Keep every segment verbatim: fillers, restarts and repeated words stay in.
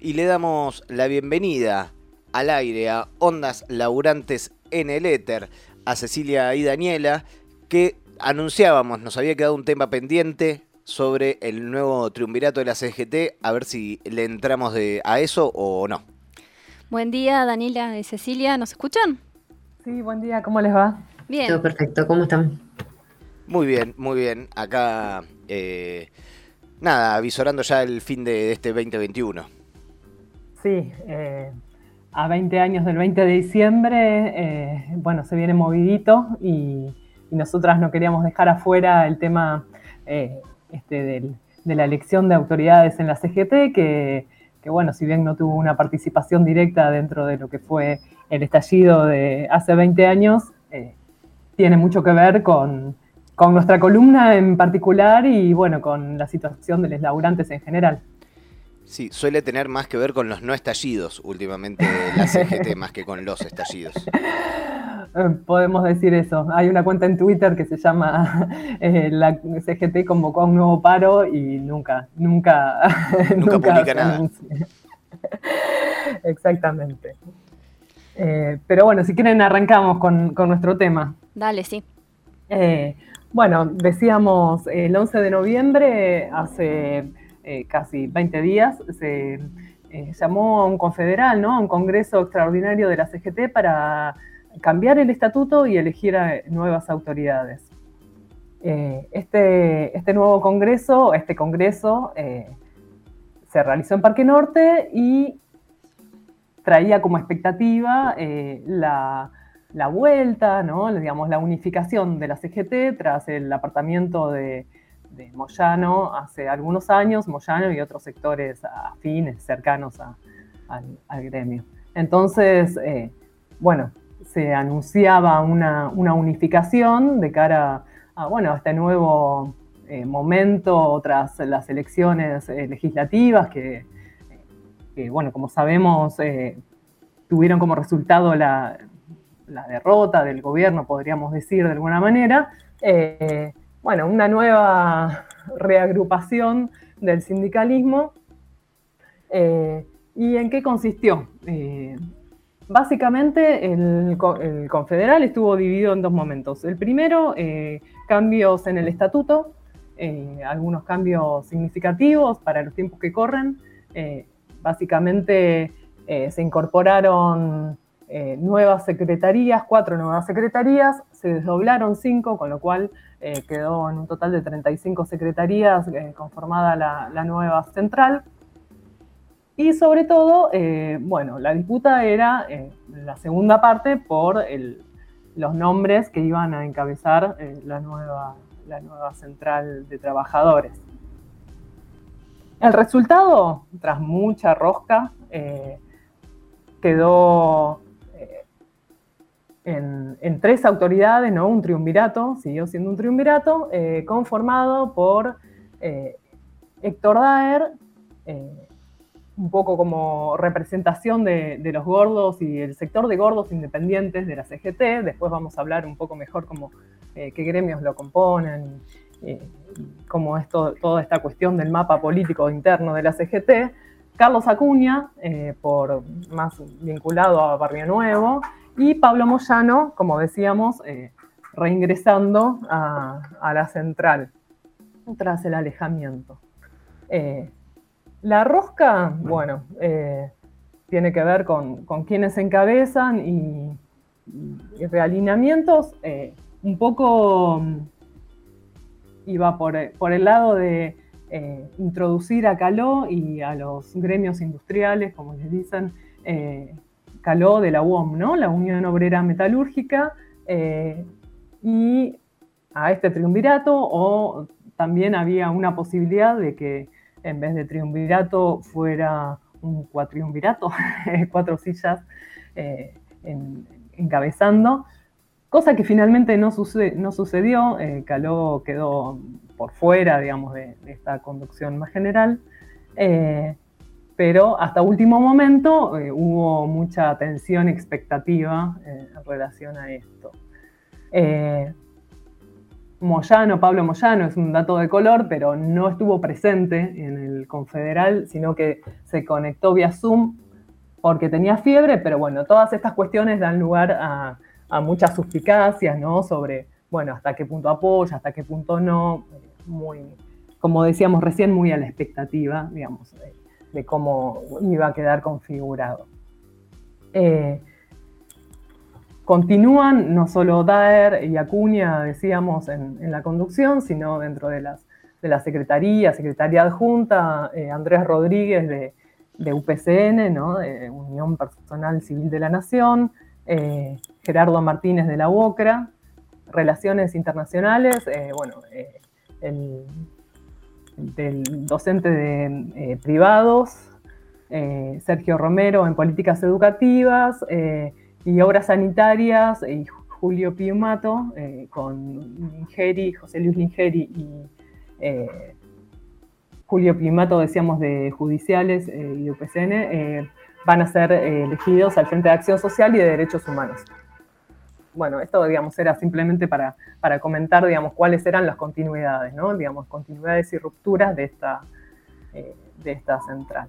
y le damos la bienvenida al aire a Ondas Laburantes en el Éter a Cecilia y Daniela, que anunciábamos, nos había quedado un tema pendiente sobre el nuevo triunvirato de la C G T, a ver si le entramos de, a eso o no. Buen día, Daniela y Cecilia, ¿nos escuchan? Sí, buen día, ¿cómo les va? Bien. Todo perfecto, ¿cómo están? Muy bien, muy bien. Acá, eh, nada, avisorando ya el fin de, de este veinte veintiuno. Sí, eh, a veinte años del veinte de diciembre, eh, bueno, se viene movidito y, y nosotras no queríamos dejar afuera el tema eh, este del, de la elección de autoridades en la C G T, que, que, bueno, si bien no tuvo una participación directa dentro de lo que fue el estallido de hace veinte años, eh, tiene mucho que ver con, con nuestra columna en particular y, bueno, con la situación de los laburantes en general. Sí, suele tener más que ver con los no estallidos últimamente la C G T más que con los estallidos. Podemos decir eso. Hay una cuenta en Twitter que se llama eh, la C G T convocó a un nuevo paro y nunca, nunca, nunca, nunca publica nada. Anuncia. Exactamente. Eh, pero bueno, si quieren arrancamos con, con nuestro tema. Dale, sí. Eh, bueno, decíamos el once de noviembre, hace eh, casi veinte días, se eh, llamó a un confederal, ¿no? A un congreso extraordinario de la C G T para cambiar el estatuto y elegir a nuevas autoridades. Eh, este, este nuevo congreso, este congreso eh, se realizó en Parque Norte y traía como expectativa eh, la, la vuelta, ¿no? Digamos, la unificación de la C G T tras el apartamiento de, de Moyano hace algunos años, Moyano y otros sectores afines, cercanos a, al, al gremio. Entonces, eh, bueno, se anunciaba una, una unificación de cara a, bueno, a este nuevo eh, momento tras las elecciones eh, legislativas que, que, bueno, como sabemos, eh, tuvieron como resultado la, la derrota del gobierno, podríamos decir de alguna manera. Eh, bueno, una nueva reagrupación del sindicalismo. Eh, ¿Y en qué consistió? Eh, Básicamente, el, el confederal estuvo dividido en dos momentos. El primero, eh, cambios en el estatuto, eh, algunos cambios significativos para los tiempos que corren. Eh, básicamente, eh, se incorporaron eh, nuevas secretarías, cuatro nuevas secretarías, se desdoblaron cinco, con lo cual eh, quedó en un total de treinta y cinco secretarías eh, conformada la, la nueva central. Y sobre todo, eh, bueno, la disputa era eh, la segunda parte por el, los nombres que iban a encabezar eh, la, nueva, la nueva central de trabajadores. El resultado, tras mucha rosca, eh, quedó eh, en, en tres autoridades, ¿no? Un triunvirato, siguió siendo un triunvirato, eh, conformado por eh, Héctor Daer, eh, un poco como representación de, de los gordos y el sector de gordos independientes de la C G T. Después vamos a hablar un poco mejor como eh, qué gremios lo componen, eh, cómo es todo, toda esta cuestión del mapa político interno de la C G T. Carlos Acuña, eh, por más vinculado a Barrio Nuevo, y Pablo Moyano, como decíamos, eh, reingresando a, a la central tras el alejamiento. Eh, La rosca, bueno, eh, tiene que ver con, con quienes encabezan y, y realineamientos. Eh, un poco iba por, por el lado de eh, introducir a Caló y a los gremios industriales, como les dicen, eh, Caló de la U O M, ¿no? La Unión Obrera Metalúrgica, eh, y a este triunvirato, o también había una posibilidad de que en vez de triunvirato fuera un cuatriunvirato, cuatro sillas eh, en, encabezando, cosa que finalmente no, sucede, no sucedió. eh, Caló quedó por fuera, digamos, de, de esta conducción más general, eh, pero hasta último momento eh, hubo mucha tensión y expectativa eh, en relación a esto. Eh, Moyano, Pablo Moyano, es un dato de color, pero no estuvo presente en el Confederal, sino que se conectó vía Zoom porque tenía fiebre, pero bueno, todas estas cuestiones dan lugar a, a muchas suspicacias, ¿no? Sobre, bueno, hasta qué punto apoya, hasta qué punto no, muy, como decíamos recién, muy a la expectativa, digamos, de, de cómo iba a quedar configurado. Eh, Continúan no solo Daer y Acuña, decíamos, en, en la conducción, sino dentro de, las, de la Secretaría, Secretaría Adjunta, eh, Andrés Rodríguez de, de U P C N, ¿no? De Unión Personal Civil de la Nación, eh, Gerardo Martínez de la UOCRA, Relaciones Internacionales, eh, bueno, eh, el, del docente de eh, privados, eh, Sergio Romero en Políticas Educativas, eh, y Obras Sanitarias, y Julio Piumato, eh, con Lingeri, José Luis Lingeri y eh, Julio Piumato, decíamos, de Judiciales eh, y de U P C N, eh, van a ser eh, elegidos al Frente de Acción Social y de Derechos Humanos. Bueno, esto, digamos, era simplemente para, para comentar, digamos, cuáles eran las continuidades, ¿no? Digamos, continuidades y rupturas de esta, eh, de esta central.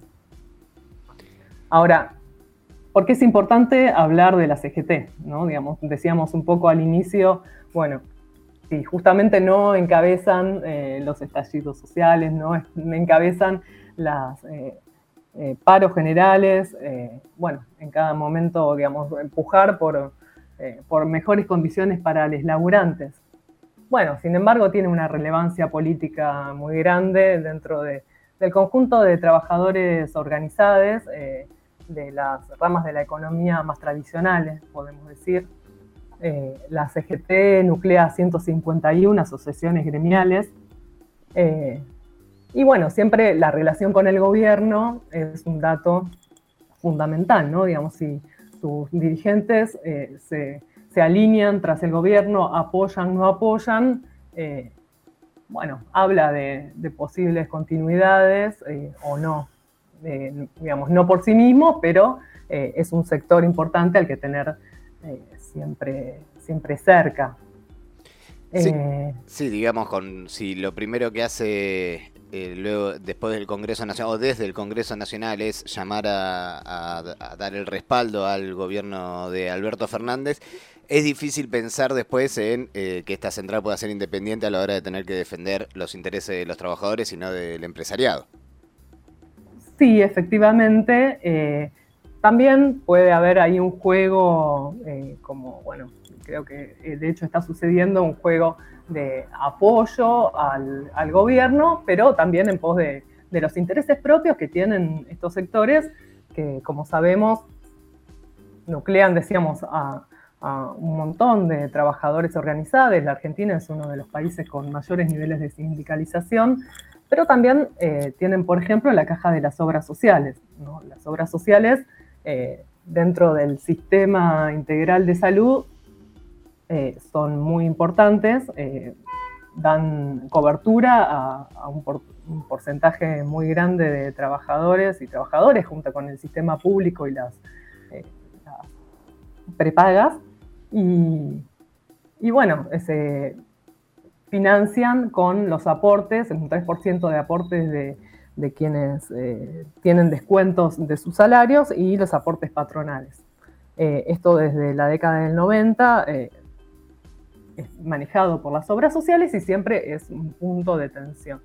Ahora, ¿por qué es importante hablar de la C G T? ¿No? Digamos, decíamos un poco al inicio, bueno, si justamente no encabezan eh, los estallidos sociales, no encabezan los eh, eh, paros generales, eh, bueno, en cada momento, digamos, empujar por, eh, por mejores condiciones para los laburantes. Bueno, sin embargo, tiene una relevancia política muy grande dentro de, del conjunto de trabajadores organizados, eh, de las ramas de la economía más tradicionales, podemos decir. Eh, la C G T nuclea ciento cincuenta y una asociaciones gremiales, eh, y bueno, siempre la relación con el gobierno es un dato fundamental, ¿no? Digamos, si sus dirigentes eh, se, se alinean tras el gobierno, apoyan, no apoyan, eh, bueno, habla de, de posibles continuidades eh, o no. Eh, digamos, no por sí mismo, pero eh, es un sector importante al que tener eh, siempre, siempre cerca. Sí, Eh, sí, digamos, con si lo primero que hace eh, luego, después del Congreso Nacional, o desde el Congreso Nacional, es llamar a, a, a dar el respaldo al gobierno de Alberto Fernández, es difícil pensar después en eh, que esta central pueda ser independiente a la hora de tener que defender los intereses de los trabajadores y no del empresariado. Sí, efectivamente. Eh, también puede haber ahí un juego, eh, como, bueno, creo que eh, de hecho está sucediendo un juego de apoyo al, al gobierno, pero también en pos de, de los intereses propios que tienen estos sectores, que como sabemos nuclean, decíamos, a, a un montón de trabajadores organizados. La Argentina es uno de los países con mayores niveles de sindicalización, pero también eh, tienen, por ejemplo, la caja de las obras sociales, ¿no? Las obras sociales, eh, dentro del sistema integral de salud, eh, son muy importantes, eh, dan cobertura a, a un, por, un porcentaje muy grande de trabajadores y trabajadores, junto con el sistema público y las, eh, las prepagas, y, y bueno, ese... financian con los aportes, un tres por ciento de aportes de, de quienes eh, tienen descuentos de sus salarios y los aportes patronales. Eh, esto desde la década del noventa eh, es manejado por las obras sociales y siempre es un punto de tensión.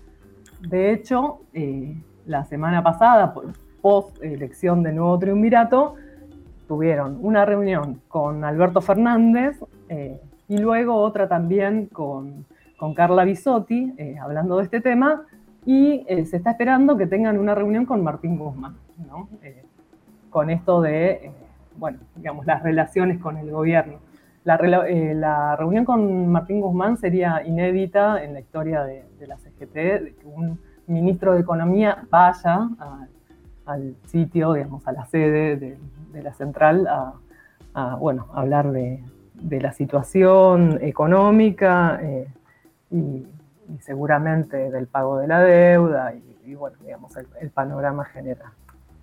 De hecho, eh, la semana pasada, post elección del nuevo triunvirato, tuvieron una reunión con Alberto Fernández, eh, y luego otra también con, con Carla Bisotti, eh, hablando de este tema, y eh, se está esperando que tengan una reunión con Martín Guzmán, ¿no? Eh, con esto de, eh, bueno, digamos, las relaciones con el gobierno. La, eh, la reunión con Martín Guzmán sería inédita en la historia de, de la C G T, de que un ministro de Economía vaya a, al sitio, digamos, a la sede de, de la central a, a, bueno, a hablar de de la situación económica eh, y, y seguramente del pago de la deuda y, y bueno, digamos, el, el panorama general.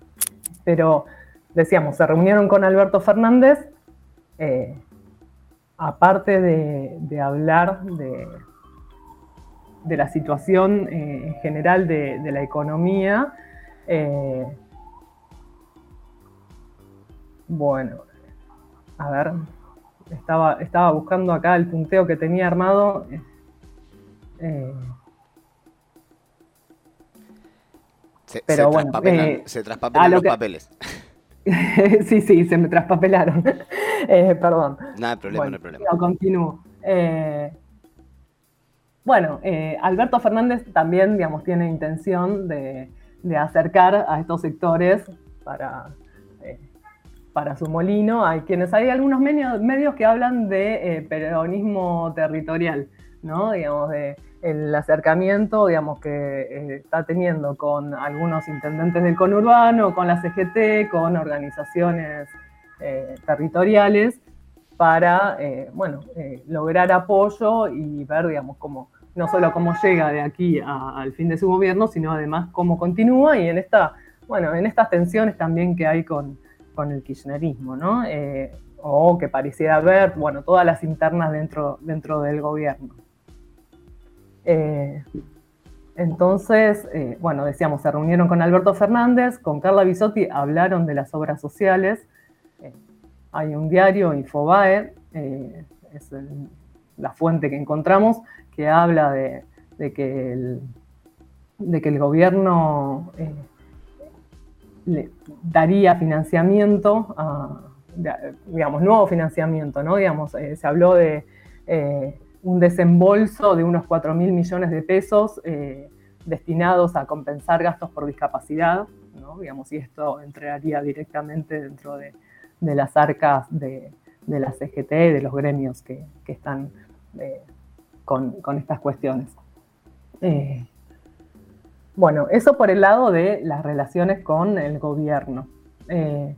Pero, decíamos, se reunieron con Alberto Fernández, eh, aparte de, de hablar de, de la situación eh, en general de, de la economía, eh, bueno, a ver, estaba, estaba buscando acá el punteo que tenía armado. Eh, Se, pero se bueno, traspapelan, eh, se traspapelan los que, papeles. sí, sí, se me traspapelaron. eh, perdón. No hay problema, bueno, no hay problema. No, continúo. Eh, bueno, eh, Alberto Fernández también, digamos, tiene intención de, de acercar a estos sectores para, eh, para su molino. Hay quienes, hay algunos medios, medios que hablan de eh, peronismo territorial, ¿no? Digamos, de el acercamiento, digamos, que eh, está teniendo con algunos intendentes del conurbano, con la C G T, con organizaciones eh, territoriales, para, eh, bueno, eh, lograr apoyo y ver, digamos, cómo, no solo cómo llega de aquí a, al fin de su gobierno, sino además cómo continúa y en esta, bueno, en estas tensiones también que hay con, con el kirchnerismo, ¿no? Eh, o que pareciera haber, bueno, todas las internas dentro, dentro del gobierno. Eh, entonces, eh, bueno, decíamos, se reunieron con Alberto Fernández, con Carla Bisotti, hablaron de las obras sociales. Eh, hay un diario, Infobae, eh, es el, la fuente que encontramos, que habla de, de, que, el, de que el gobierno eh, le daría financiamiento, a, digamos, nuevo financiamiento, ¿no? Digamos, eh, se habló de eh, un desembolso de unos cuatro mil millones de pesos eh, destinados a compensar gastos por discapacidad, ¿no? Digamos, y esto entraría directamente dentro de, de las arcas de, de la C G T y de los gremios que, que están eh, con, con estas cuestiones. Eh, bueno, eso por el lado de las relaciones con el gobierno. Eh,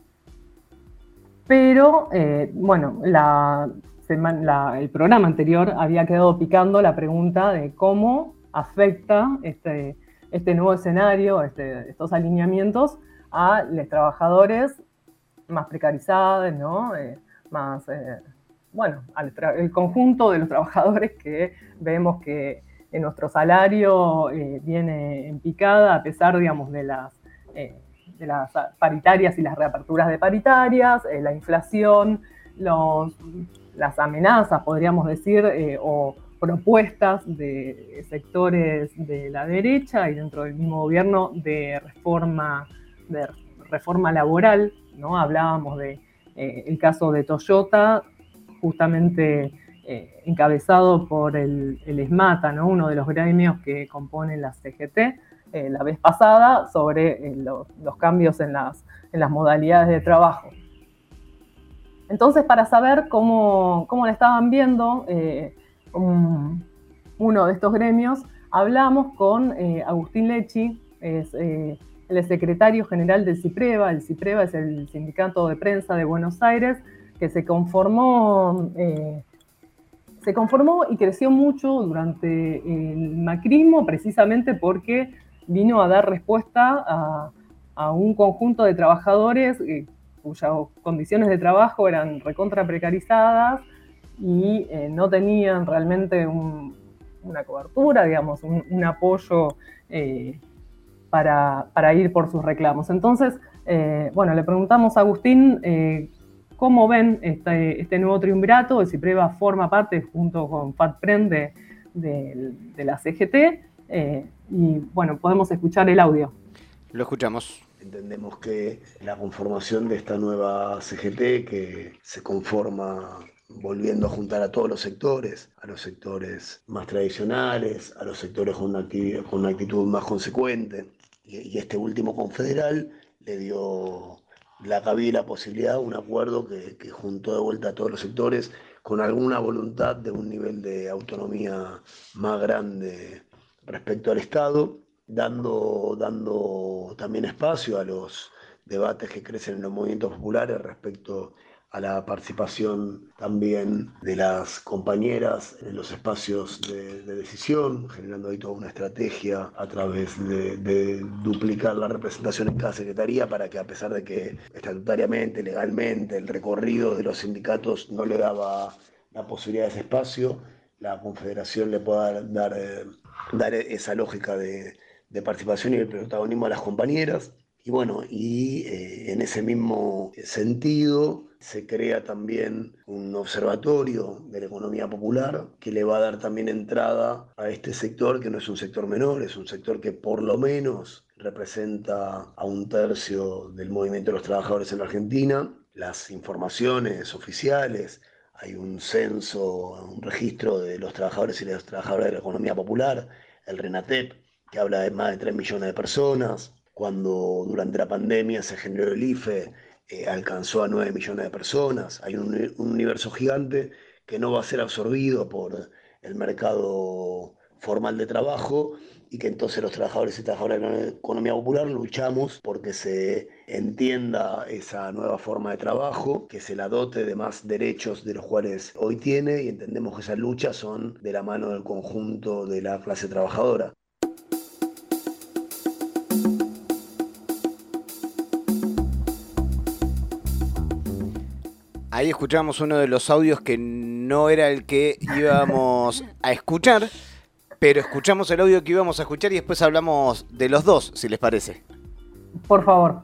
pero, eh, bueno, la, la, el programa anterior había quedado picando la pregunta de cómo afecta este, este nuevo escenario, este, estos alineamientos a los trabajadores más precarizados, ¿no? Eh, más, eh, bueno, al el conjunto de los trabajadores que vemos que en nuestro salario eh, viene en picada a pesar, digamos, de las, eh, de las paritarias y las reaperturas de paritarias, eh, la inflación, los, las amenazas, podríamos decir, eh, o propuestas de sectores de la derecha y dentro del mismo gobierno de reforma, de reforma laboral, ¿no? Hablábamos de eh, el caso de Toyota, justamente eh, encabezado por el, el ESMATA, ¿no? Uno de los gremios que componen la C G T, eh, la vez pasada, sobre eh, los, los cambios en las, en las modalidades de trabajo. Entonces, para saber cómo, cómo la estaban viendo eh, um, uno de estos gremios, hablamos con eh, Agustín Lecci, es eh, el secretario general del CIPREVA. El CIPREVA es el Sindicato de Prensa de Buenos Aires, que se conformó, eh, se conformó y creció mucho durante el macrismo, precisamente porque vino a dar respuesta a, a un conjunto de trabajadores eh, cuyas condiciones de trabajo eran recontra precarizadas y eh, no tenían realmente un, una cobertura, digamos, un, un apoyo eh, para, para ir por sus reclamos. Entonces, eh, bueno, le preguntamos a Agustín eh, cómo ven este, este nuevo triunvirato. El CIPREVA forma parte, junto con FATPREN, de, de, de la C G T, eh, y bueno, podemos escuchar el audio. Lo escuchamos. Entendemos que la conformación de esta nueva C G T, que se conforma volviendo a juntar a todos los sectores, a los sectores más tradicionales, a los sectores con una, actividad, con una actitud más consecuente, y, y este último confederal le dio la cabida y la posibilidad, un acuerdo que, que juntó de vuelta a todos los sectores con alguna voluntad de un nivel de autonomía más grande respecto al Estado, dando, dando también espacio a los debates que crecen en los movimientos populares respecto a la participación también de las compañeras en los espacios de, de decisión, generando ahí toda una estrategia a través de, de duplicar la representación en cada secretaría para que, a pesar de que estatutariamente, legalmente, el recorrido de los sindicatos no le daba la posibilidad de ese espacio, la Confederación le pueda dar, dar, eh, dar esa lógica de, de participación y de protagonismo a las compañeras. Y bueno, y eh, en ese mismo sentido se crea también un observatorio de la economía popular que le va a dar también entrada a este sector, que no es un sector menor, es un sector que por lo menos representa a un tercio del movimiento de los trabajadores en la Argentina. Las informaciones oficiales, hay un censo, un registro de los trabajadores y las trabajadoras de la economía popular, el RENATEP, que habla de más de tres millones de personas. Cuando durante la pandemia se generó el I F E, eh, alcanzó a nueve millones de personas. Hay un, un universo gigante que no va a ser absorbido por el mercado formal de trabajo y que entonces los trabajadores y trabajadoras de la economía popular luchamos porque se entienda esa nueva forma de trabajo, que se la dote de más derechos de los cuales hoy tiene, y entendemos que esas luchas son de la mano del conjunto de la clase trabajadora. Ahí escuchamos uno de los audios que no era el que íbamos a escuchar, pero escuchamos el audio que íbamos a escuchar y después hablamos de los dos, si les parece. Por favor.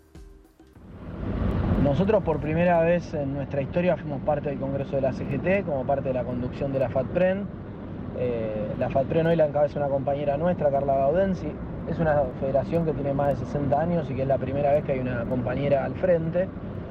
Nosotros por primera vez en nuestra historia fuimos parte del Congreso de la C G T, como parte de la conducción de la FATPREN. Eh, la FATPREN hoy la encabeza una compañera nuestra, Carla Gaudensi. Es una federación que tiene más de sesenta años y que es la primera vez que hay una compañera al frente.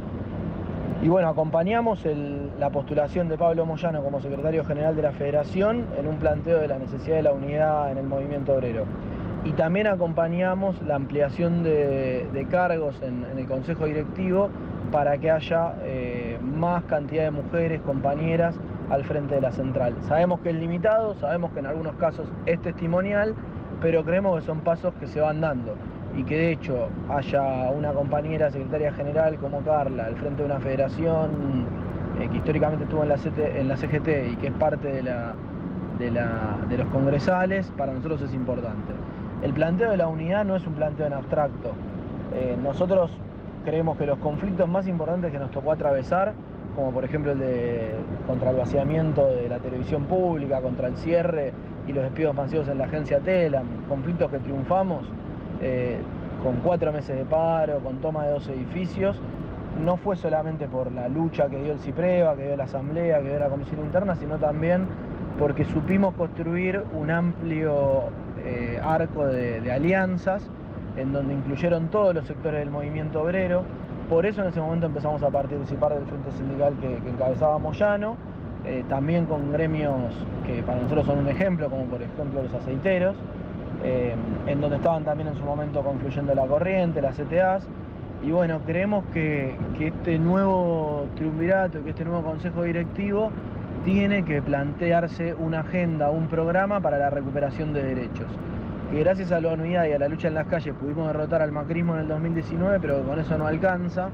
Y bueno, acompañamos el, la postulación de Pablo Moyano como secretario general de la Federación en un planteo de la necesidad de la unidad en el movimiento obrero. Y también acompañamos la ampliación de, de cargos en, en el Consejo Directivo para que haya eh, más cantidad de mujeres, compañeras, al frente de la central. Sabemos que es limitado, sabemos que en algunos casos es testimonial, pero creemos que son pasos que se van dando. Y que de hecho haya una compañera secretaria general como Carla al frente de una federación eh, que históricamente estuvo en la, C T, en la C G T y que es parte de, la, de, la, de los congresales, para nosotros es importante. El planteo de la unidad no es un planteo en abstracto. Eh, nosotros creemos que los conflictos más importantes que nos tocó atravesar, como por ejemplo el de contra el vaciamiento de la televisión pública, contra el cierre y los despidos masivos en la agencia Telam, conflictos que triunfamos, Eh, con cuatro meses de paro, con toma de dos edificios, no fue solamente por la lucha que dio el CIPREVA, que dio la Asamblea, que dio la Comisión Interna, sino también porque supimos construir un amplio eh, arco de, de alianzas en donde incluyeron todos los sectores del movimiento obrero. Por eso en ese momento empezamos a participar del frente sindical que, que encabezaba Moyano, eh, también con gremios que para nosotros son un ejemplo, como por ejemplo los aceiteros, Eh, en donde estaban también en su momento confluyendo la corriente, las C T As, y bueno, creemos que, que este nuevo triunvirato, que este nuevo consejo directivo tiene que plantearse una agenda, un programa para la recuperación de derechos, que gracias a la unidad y a la lucha en las calles pudimos derrotar al macrismo en el dos mil diecinueve, pero con eso no alcanza,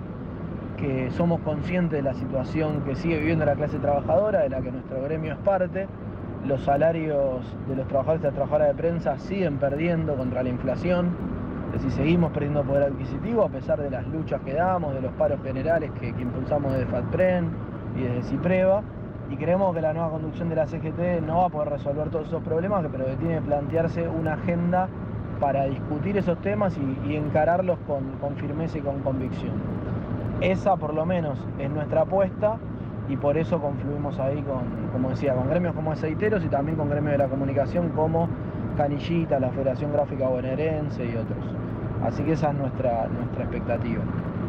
que somos conscientes de la situación que sigue viviendo la clase trabajadora, de la que nuestro gremio es parte. Los salarios de los trabajadores y las trabajadoras de prensa siguen perdiendo contra la inflación, es decir, seguimos perdiendo poder adquisitivo a pesar de las luchas que damos, de los paros generales que, que impulsamos desde FATPREN y desde CIPREVA, y creemos que la nueva conducción de la C G T no va a poder resolver todos esos problemas, pero que tiene que plantearse una agenda para discutir esos temas y, y encararlos con, con firmeza y con convicción. Esa por lo menos es nuestra apuesta, y por eso confluimos ahí con, como decía, con gremios como aceiteros y también con gremios de la comunicación como Canillita, la Federación Gráfica Bonaerense y otros. Así que esa es nuestra, nuestra expectativa.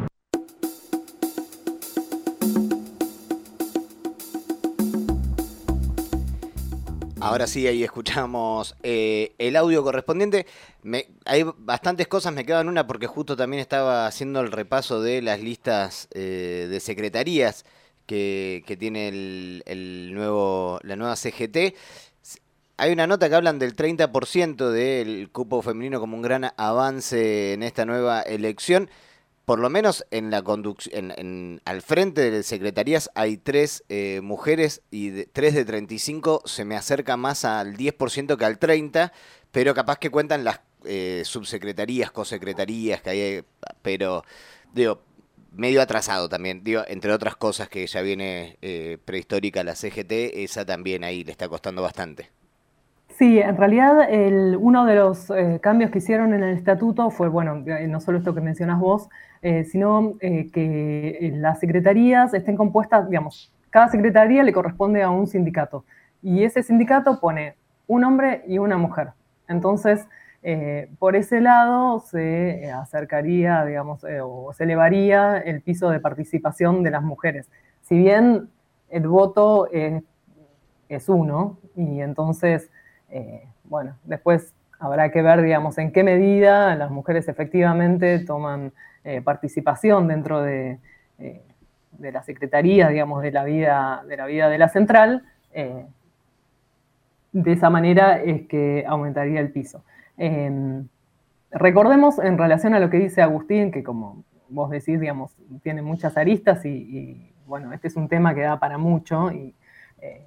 Ahora sí, ahí escuchamos eh, el audio correspondiente. Me, hay bastantes cosas, me quedan una porque justo también estaba haciendo el repaso de las listas eh, de secretarías que, que tiene el, el nuevo, la nueva C G T. Hay una nota que hablan del treinta por ciento del cupo femenino como un gran avance en esta nueva elección. Por lo menos en la conducción, en, en, al frente de secretarías hay tres eh, mujeres y de, tres de treinta y cinco se me acerca más al diez por ciento que al treinta por ciento, pero capaz que cuentan las eh, subsecretarías, cosecretarías que hay, pero digo, medio atrasado también, digo, entre otras cosas que ya viene eh, prehistórica la C G T, esa también ahí le está costando bastante. Sí, en realidad el, uno de los eh, cambios que hicieron en el estatuto fue, bueno, eh, no solo esto que mencionas vos, eh, sino eh, que las secretarías estén compuestas, digamos, cada secretaría le corresponde a un sindicato y ese sindicato pone un hombre y una mujer. Entonces, eh, por ese lado se acercaría, digamos, eh, o se elevaría el piso de participación de las mujeres. Si bien el voto eh, es uno y entonces... Eh, bueno, después habrá que ver, digamos, en qué medida las mujeres efectivamente toman eh, participación dentro de, eh, de la secretaría, digamos, de la vida de la, vida de la central. Eh, de esa manera es que aumentaría el piso. Eh, recordemos, en relación a lo que dice Agustín, que como vos decís, digamos, tiene muchas aristas y, y bueno, este es un tema que da para mucho y... Eh,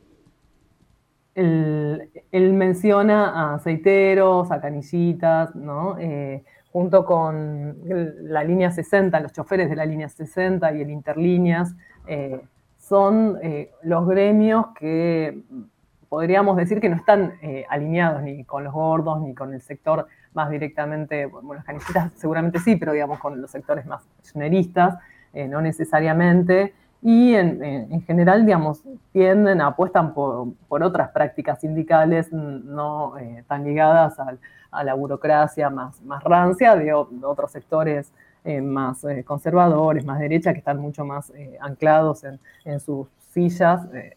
Él, él menciona a aceiteros, a canillitas, ¿no? Eh, junto con la línea sesenta, los choferes de la línea sesenta y el Interlíneas, eh, son eh, los gremios que podríamos decir que no están eh, alineados ni con los gordos, ni con el sector más directamente, bueno, las canillitas seguramente sí, pero digamos con los sectores más kirchneristas, eh, no necesariamente. Y en, en, en general, digamos, tienden, apuestan por, por otras prácticas sindicales no eh, tan ligadas a, a la burocracia más, más rancia de, de otros sectores eh, más eh, conservadores, más derecha, que están mucho más eh, anclados en, en sus sillas, eh,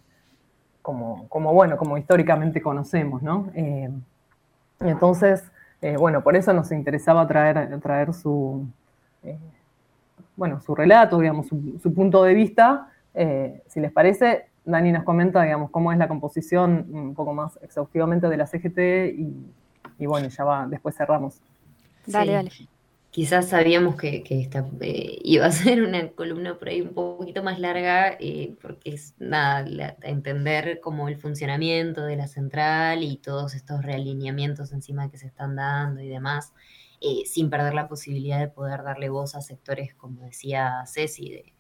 como, como, bueno, como históricamente conocemos, ¿no? Eh, entonces, eh, bueno, por eso nos interesaba traer, traer su... Eh, bueno, su relato, digamos, su, su punto de vista. Eh, si les parece, Dani nos comenta, digamos, cómo es la composición un poco más exhaustivamente de la C G T y, y bueno, ya va, después cerramos. Dale, Sí. dale. Quizás sabíamos que, que esta, eh, iba a ser una columna por ahí un poquito más larga, eh, porque es nada, la, entender como el funcionamiento de la central y todos estos realineamientos encima que se están dando y demás. Eh, sin perder la posibilidad de poder darle voz a sectores, como decía Ceci, de,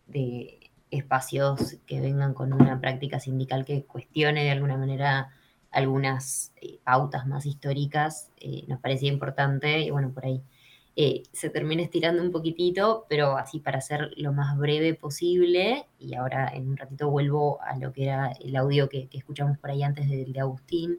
de espacios que vengan con una práctica sindical que cuestione de alguna manera algunas eh, pautas más históricas, eh, nos parecía importante, y bueno, por ahí eh, se termina estirando un poquitito, pero así para ser lo más breve posible, y ahora en un ratito vuelvo a lo que era el audio que, que escuchamos por ahí antes del de Agustín.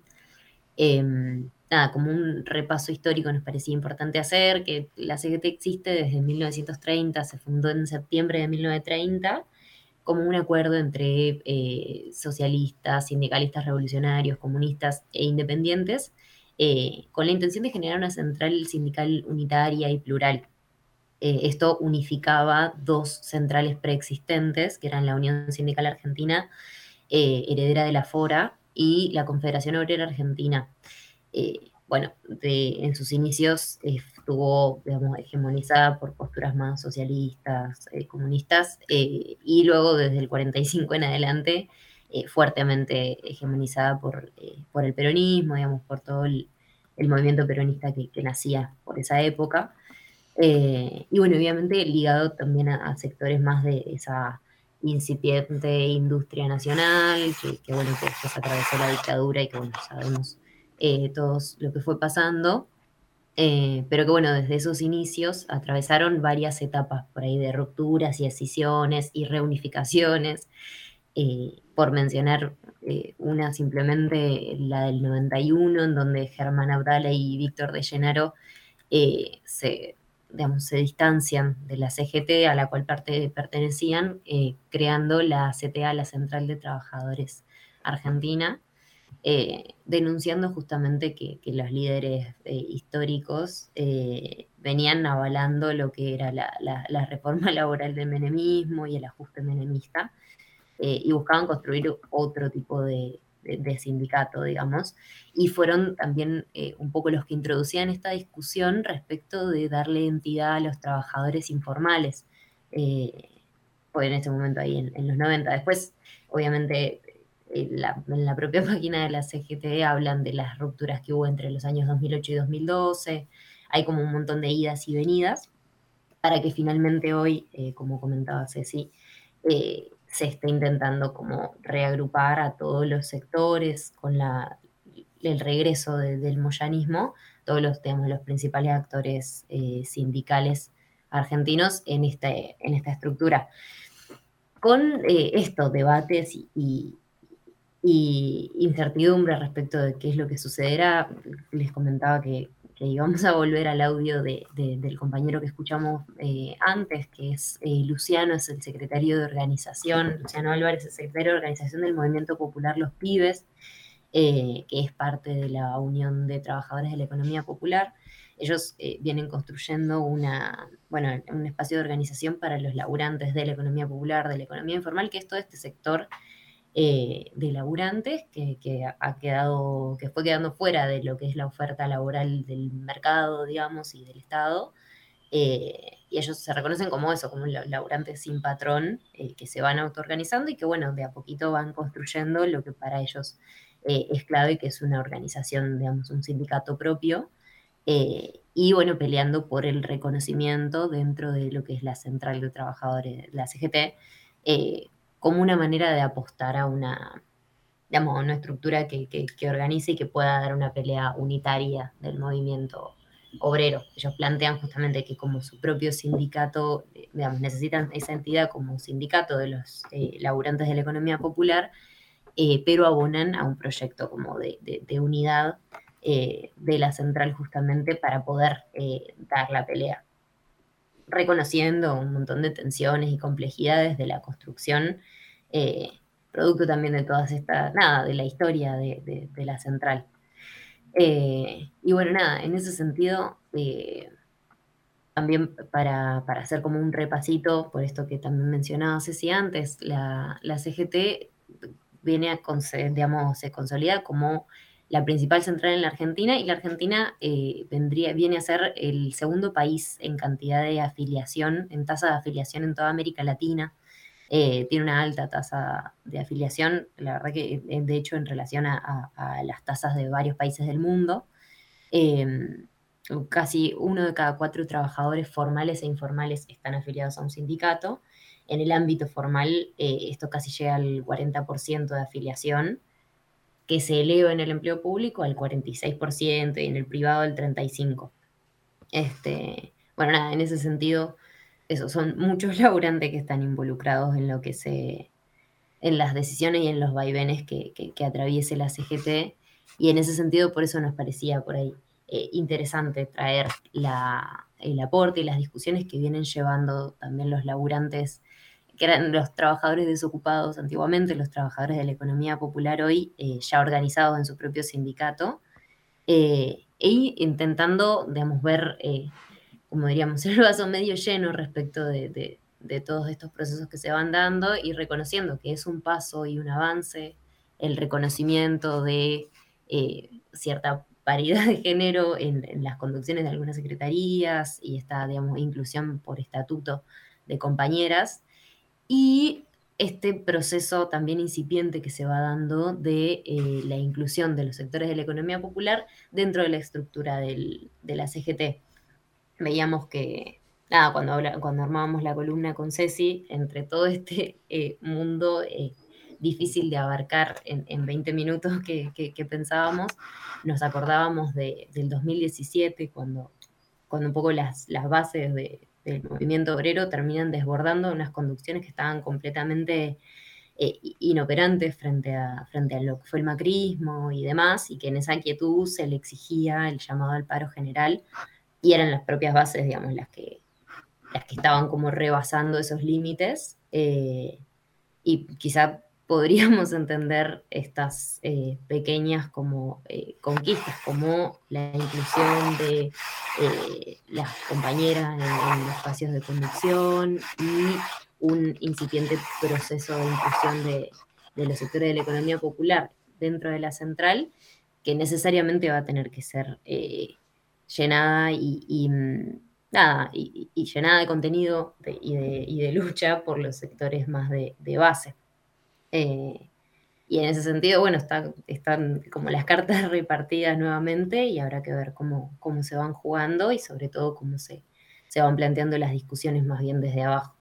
Eh, nada, como un repaso histórico nos parecía importante hacer, que la C G T existe desde mil novecientos treinta, se fundó en septiembre de mil novecientos treinta, como un acuerdo entre eh, socialistas, sindicalistas revolucionarios, comunistas e independientes, eh, con la intención de generar una central sindical unitaria y plural. Eh, esto unificaba dos centrales preexistentes, que eran la Unión Sindical Argentina, eh, heredera de la Fora, y la Confederación Obrera Argentina. Eh, bueno, de, en sus inicios eh, estuvo, digamos, hegemonizada por posturas más socialistas, eh, comunistas, eh, y luego desde el cuarenta y cinco en adelante, eh, fuertemente hegemonizada por, eh, por el peronismo, digamos, por todo el, el movimiento peronista que, que nacía por esa época. Eh, y bueno, obviamente ligado también a, a sectores más de esa incipiente industria nacional, que, que bueno, que después atravesó la dictadura y que bueno, sabemos eh, todos lo que fue pasando, eh, pero que bueno, desde esos inicios atravesaron varias etapas por ahí de rupturas y escisiones y reunificaciones, eh, por mencionar eh, una simplemente la del noventa y uno, en donde Germán Abdala y Víctor de Llenaro eh, se digamos, se distancian de la C G T a la cual parte, pertenecían, eh, creando la C T A, la Central de Trabajadores Argentina, eh, denunciando justamente que, que los líderes eh, históricos eh, venían avalando lo que era la, la, la reforma laboral del menemismo y el ajuste menemista, eh, y buscaban construir otro tipo de, de, de sindicato, digamos, y fueron también eh, un poco los que introducían esta discusión respecto de darle entidad a los trabajadores informales, eh, pues en ese momento ahí en, en los noventa. Después, obviamente, en la, en la propia página de la C G T hablan de las rupturas que hubo entre los años dos mil ocho y dos mil doce, hay como un montón de idas y venidas, para que finalmente hoy, eh, como comentaba Ceci, eh, se esté intentando como reagrupar a todos los sectores con la, el regreso de, del moyanismo, todos los, digamos, los principales actores eh, sindicales argentinos en, este, en esta estructura. Con eh, estos debates y, y, y incertidumbre respecto de qué es lo que sucederá, les comentaba que, que íbamos a volver al audio de, de, del compañero que escuchamos eh, antes, que es eh, Luciano, es el secretario de organización, Luciano Álvarez, el secretario de organización del Movimiento Popular Los Pibes, eh, que es parte de la Unión de Trabajadores de la Economía Popular. Ellos eh, vienen construyendo una, bueno, un espacio de organización para los laburantes de la economía popular, de la economía informal, que es todo este sector eh, de laburantes que, que, ha quedado, que fue quedando fuera de lo que es la oferta laboral del mercado, digamos, y del Estado. Eh, y ellos se reconocen como eso, como laburantes sin patrón, eh, que se van autoorganizando y que, bueno, de a poquito van construyendo lo que para ellos eh, es clave, que es una organización, digamos, un sindicato propio. Eh, y bueno, peleando por el reconocimiento dentro de lo que es la Central de Trabajadores, la C G T, eh, como una manera de apostar a una, digamos, a una estructura que, que, que organice y que pueda dar una pelea unitaria del movimiento obrero. Ellos plantean justamente que como su propio sindicato, digamos, necesitan esa entidad como sindicato de los eh, laburantes de la economía popular, eh, pero abonan a un proyecto como de, de, de unidad eh, de la central justamente para poder eh, dar la pelea, reconociendo un montón de tensiones y complejidades de la construcción, eh, producto también de todas estas, nada, de la historia de, de, de la central. Eh, y bueno, nada, en ese sentido, eh, también para, para hacer como un repasito, por esto que también mencionaba Ceci antes, la, la C G T viene a, digamos, se consolida como la principal central en la Argentina, y la Argentina eh, vendría, viene a ser el segundo país en cantidad de afiliación, en tasa de afiliación en toda América Latina. Eh, tiene una alta tasa de afiliación, la verdad que de hecho en relación a, a, a las tasas de varios países del mundo. Eh, casi uno de cada cuatro trabajadores formales e informales están afiliados a un sindicato. En el ámbito formal, eh, esto casi llega al cuarenta por ciento de afiliación, que se eleva en el empleo público al cuarenta y seis por ciento y en el privado al treinta y cinco por ciento. Este, bueno, nada, en ese sentido, eso, son muchos laburantes que están involucrados en lo que se, en las decisiones y en los vaivenes que, que, que atraviese la C G T, y en ese sentido por eso nos parecía por ahí eh, interesante traer la, el aporte y las discusiones que vienen llevando también los laburantes, que eran los trabajadores desocupados antiguamente, los trabajadores de la economía popular hoy, eh, ya organizados en su propio sindicato, eh, e intentando, digamos, ver, eh, como diríamos, el vaso medio lleno respecto de, de, de todos estos procesos que se van dando, y reconociendo que es un paso y un avance el reconocimiento de eh, cierta paridad de género en, en las conducciones de algunas secretarías y esta, digamos, inclusión por estatuto de compañeras, y este proceso también incipiente que se va dando de eh, la inclusión de los sectores de la economía popular dentro de la estructura del, de la C G T. Veíamos que, nada, cuando, habla, cuando armábamos la columna con Ceci, entre todo este eh, mundo eh, difícil de abarcar en, en veinte minutos que, que, que pensábamos, nos acordábamos de, del dos mil diecisiete, cuando, cuando un poco las, las bases de, del movimiento obrero terminan desbordando unas conducciones que estaban completamente eh, inoperantes frente a, frente a lo que fue el macrismo y demás, y que en esa quietud se le exigía el llamado al paro general, y eran las propias bases, digamos, las que, las que estaban como rebasando esos límites, eh, y quizá podríamos entender estas eh, pequeñas como eh, conquistas, como la inclusión de eh, las compañeras en, en los espacios de conducción y un incipiente proceso de inclusión de, de los sectores de la economía popular dentro de la central, que necesariamente va a tener que ser eh, llenada y, y nada, y, y llenada de contenido de, y, de, y de lucha por los sectores más de, de base. Eh, y en ese sentido, bueno, está, están como las cartas repartidas nuevamente, y habrá que ver cómo, cómo se van jugando y sobre todo cómo se, se van planteando las discusiones más bien desde abajo.